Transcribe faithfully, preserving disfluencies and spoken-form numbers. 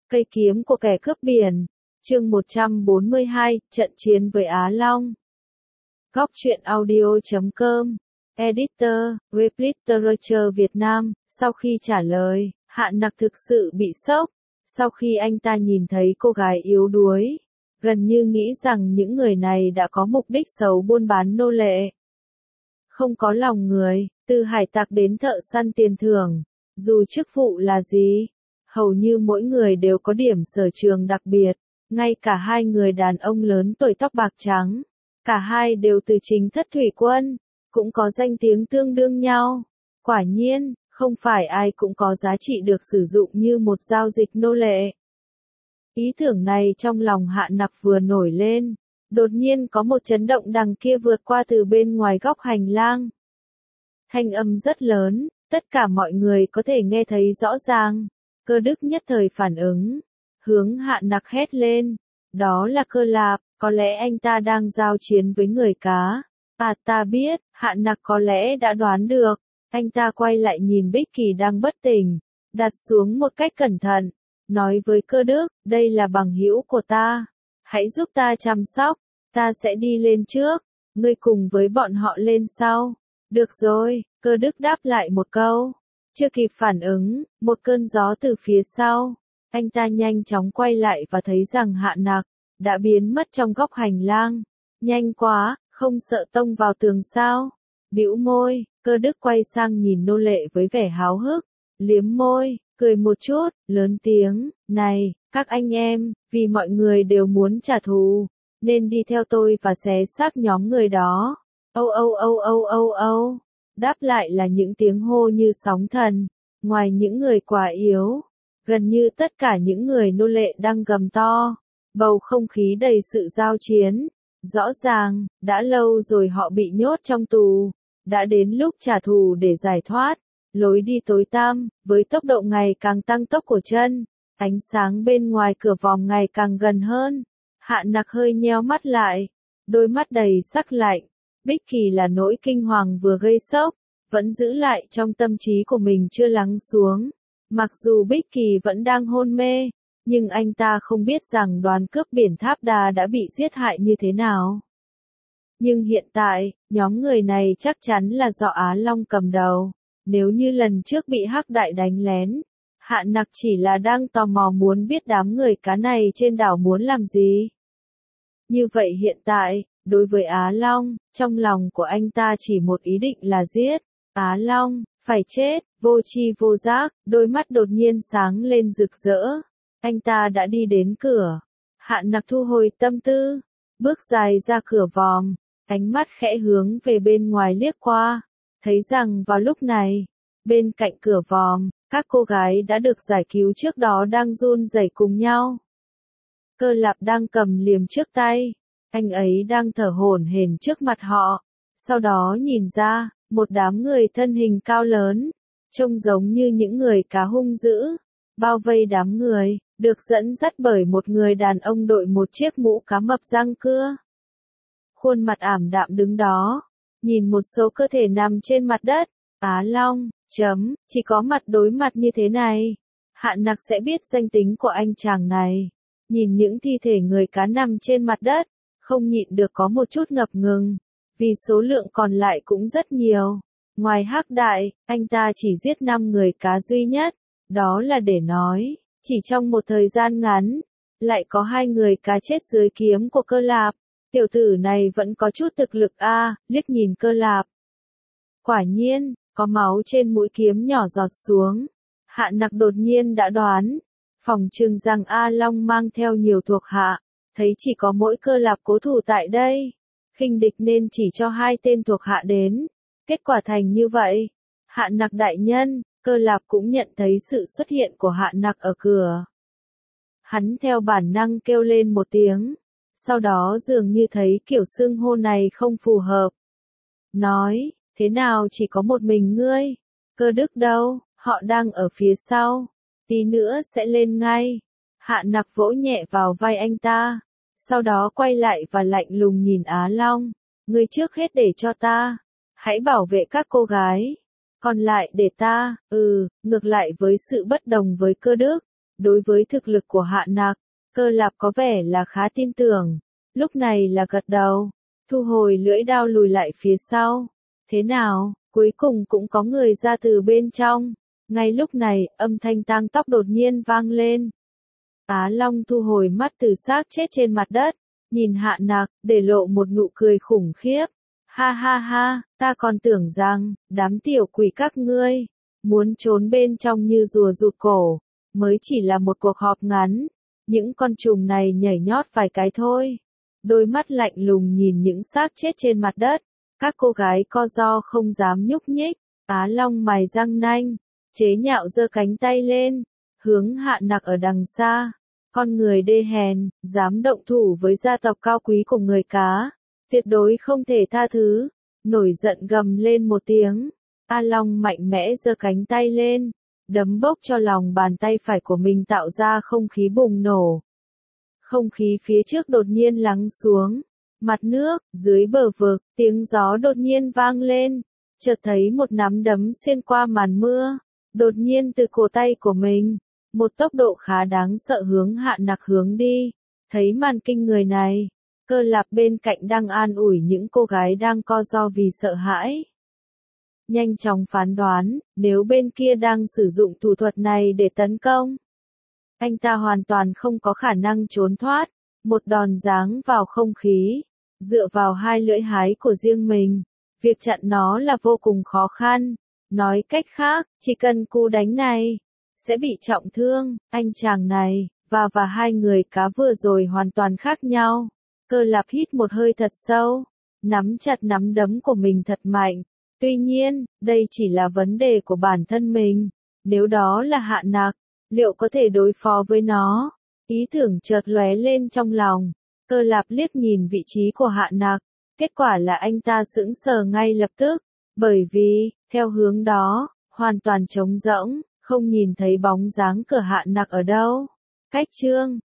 Cây kiếm của kẻ cướp biển. Chương một trăm bốn mươi hai, trận chiến với Á Long. Góc truyện audio chấm com. Editor, web literature Việt Nam. Sau khi trả lời, Hạ Nặc thực sự bị sốc. Sau khi anh ta nhìn thấy cô gái yếu đuối, gần như nghĩ rằng những người này đã có mục đích xấu buôn bán nô lệ. Không có lòng người, từ hải tặc đến thợ săn tiền thưởng, dù chức vụ là gì, hầu như mỗi người đều có điểm sở trường đặc biệt, ngay cả hai người đàn ông lớn tuổi tóc bạc trắng, cả hai đều từ chính thất thủy quân, cũng có danh tiếng tương đương nhau. Quả nhiên, không phải ai cũng có giá trị được sử dụng như một giao dịch nô lệ. Ý tưởng này trong lòng Hạ Nặc vừa nổi lên, đột nhiên có một chấn động đằng kia vượt qua từ bên ngoài góc hành lang. Thanh âm rất lớn, tất cả mọi người có thể nghe thấy rõ ràng. Cơ Đức nhất thời phản ứng, hướng Hạ Nặc hét lên, đó là Cơ Lạp, có lẽ anh ta đang giao chiến với người cá. À ta biết, Hạ Nặc có lẽ đã đoán được, anh ta quay lại nhìn Bích Kỳ đang bất tỉnh, đặt xuống một cách cẩn thận, nói với Cơ Đức, đây là bằng hữu của ta, hãy giúp ta chăm sóc, ta sẽ đi lên trước, ngươi cùng với bọn họ lên sau. Được rồi, Cơ Đức đáp lại một câu. Chưa kịp phản ứng, một cơn gió từ phía sau. Anh ta nhanh chóng quay lại và thấy rằng Hạ Nặc đã biến mất trong góc hành lang. Nhanh quá, không sợ tông vào tường sao? Bĩu môi, Cơ Đức quay sang nhìn nô lệ với vẻ háo hức, liếm môi, cười một chút, lớn tiếng, này, các anh em, vì mọi người đều muốn trả thù, nên đi theo tôi và xé xác nhóm người đó. Âu âu âu âu âu âu. Đáp lại là những tiếng hô như sóng thần, ngoài những người quá yếu, gần như tất cả những người nô lệ đang gầm to, bầu không khí đầy sự giao chiến. Rõ ràng, đã lâu rồi họ bị nhốt trong tù, đã đến lúc trả thù để giải thoát. Lối đi tối tăm, với tốc độ ngày càng tăng tốc của chân, ánh sáng bên ngoài cửa vòm ngày càng gần hơn. Hạ Nặc hơi nheo mắt lại, đôi mắt đầy sắc lạnh. Bích Kỳ là nỗi kinh hoàng vừa gây sốc, vẫn giữ lại trong tâm trí của mình chưa lắng xuống. Mặc dù Bích Kỳ vẫn đang hôn mê, nhưng anh ta không biết rằng đoàn cướp biển Tháp Đa đã bị giết hại như thế nào. Nhưng hiện tại, nhóm người này chắc chắn là do Á Long cầm đầu. Nếu như lần trước bị Hắc Đại đánh lén, Hạ Nặc chỉ là đang tò mò muốn biết đám người cá này trên đảo muốn làm gì. Như vậy hiện tại, đối với Á Long, trong lòng của anh ta chỉ một ý định là giết. Á Long, phải chết, vô tri vô giác, đôi mắt đột nhiên sáng lên rực rỡ. Anh ta đã đi đến cửa. Hạ Nặc thu hồi tâm tư, bước dài ra cửa vòm, ánh mắt khẽ hướng về bên ngoài liếc qua, thấy rằng vào lúc này, bên cạnh cửa vòm, các cô gái đã được giải cứu trước đó đang run rẩy cùng nhau. Cơ Lạp đang cầm liềm trước tay. Anh ấy đang thở hổn hển trước mặt họ, sau đó nhìn ra, một đám người thân hình cao lớn, trông giống như những người cá hung dữ, bao vây đám người, được dẫn dắt bởi một người đàn ông đội một chiếc mũ cá mập răng cưa. Khuôn mặt ảm đạm đứng đó, nhìn một số cơ thể nằm trên mặt đất. Á Long, chấm, chỉ có mặt đối mặt như thế này, Hạ Nặc sẽ biết danh tính của anh chàng này. Nhìn những thi thể người cá nằm trên mặt đất, không nhịn được có một chút ngập ngừng, vì số lượng còn lại cũng rất nhiều. Ngoài Hắc Đại, anh ta chỉ giết năm người cá duy nhất, đó là để nói, chỉ trong một thời gian ngắn, lại có hai người cá chết dưới kiếm của Cơ Lạp. Tiểu tử này vẫn có chút thực lực a, à, liếc nhìn Cơ Lạp. Quả nhiên, có máu trên mũi kiếm nhỏ giọt xuống. Hạ Nặc đột nhiên đã đoán, phòng trừng rằng A Long mang theo nhiều thuộc hạ. Thấy chỉ có mỗi Cơ Lạp cố thủ tại đây, khinh địch nên chỉ cho hai tên thuộc hạ đến. Kết quả thành như vậy. Hạ Nặc đại nhân, Cơ Lạp cũng nhận thấy sự xuất hiện của Hạ Nặc ở cửa. Hắn theo bản năng kêu lên một tiếng, sau đó dường như thấy kiểu xưng hô này không phù hợp. Nói, thế nào chỉ có một mình ngươi? Cơ Đức đâu, họ đang ở phía sau, tí nữa sẽ lên ngay. Hạ Nặc vỗ nhẹ vào vai anh ta, sau đó quay lại và lạnh lùng nhìn Á Long, ngươi trước hết để cho ta, hãy bảo vệ các cô gái, còn lại để ta. Ừ, ngược lại với sự bất đồng với Cơ Đức, Đối với thực lực của Hạ Nặc, Cơ Lạp có vẻ là khá tin tưởng. Lúc này là gật đầu, thu hồi lưỡi đao lùi lại phía sau. Thế nào, cuối cùng cũng có người ra từ bên trong. Ngay lúc này, âm thanh tang tóc đột nhiên vang lên. Á Long thu hồi mắt từ xác chết trên mặt đất, nhìn Hạ Nặc, để lộ một nụ cười khủng khiếp. Ha ha ha, ta còn tưởng rằng, đám tiểu quỷ các ngươi, muốn trốn bên trong như rùa rụt cổ, mới chỉ là một cuộc họp ngắn. Những con trùng này nhảy nhót vài cái thôi. Đôi mắt lạnh lùng nhìn những xác chết trên mặt đất. Các cô gái co ro không dám nhúc nhích. Á Long mài răng nanh, chế nhạo giơ cánh tay lên, hướng Hạ Nặc ở đằng xa. Con người đê hèn, dám động thủ với gia tộc cao quý của người cá, tuyệt đối không thể tha thứ. Nổi giận gầm lên một tiếng, A Long mạnh mẽ giơ cánh tay lên, đấm bốc cho lòng bàn tay phải của mình tạo ra không khí bùng nổ. Không khí phía trước đột nhiên lắng xuống, mặt nước, dưới bờ vực, tiếng gió đột nhiên vang lên, chợt thấy một nắm đấm xuyên qua màn mưa, đột nhiên từ cổ tay của mình, một tốc độ khá đáng sợ hướng Hạ Nặc hướng đi. Thấy màn kinh người này, Cơ Lạp bên cạnh đang an ủi những cô gái đang co ro vì sợ hãi. Nhanh chóng phán đoán, nếu bên kia đang sử dụng thủ thuật này để tấn công, anh ta hoàn toàn không có khả năng trốn thoát. Một đòn giáng vào không khí, dựa vào hai lưỡi hái của riêng mình, việc chặn nó là vô cùng khó khăn. Nói cách khác, chỉ cần cú đánh này, sẽ bị trọng thương. Anh chàng này, và và hai người cá vừa rồi hoàn toàn khác nhau. Cơ Lạp hít một hơi thật sâu, nắm chặt nắm đấm của mình thật mạnh. Tuy nhiên, đây chỉ là vấn đề của bản thân mình. Nếu đó là Hạ Nặc, liệu có thể đối phó với nó? Ý tưởng chợt lóe lên trong lòng. Cơ Lạp liếc nhìn vị trí của Hạ Nặc. Kết quả là anh ta sững sờ ngay lập tức. Bởi vì, theo hướng đó, hoàn toàn trống rỗng, không nhìn thấy bóng dáng của Hạ Nặc ở đâu. Cách chương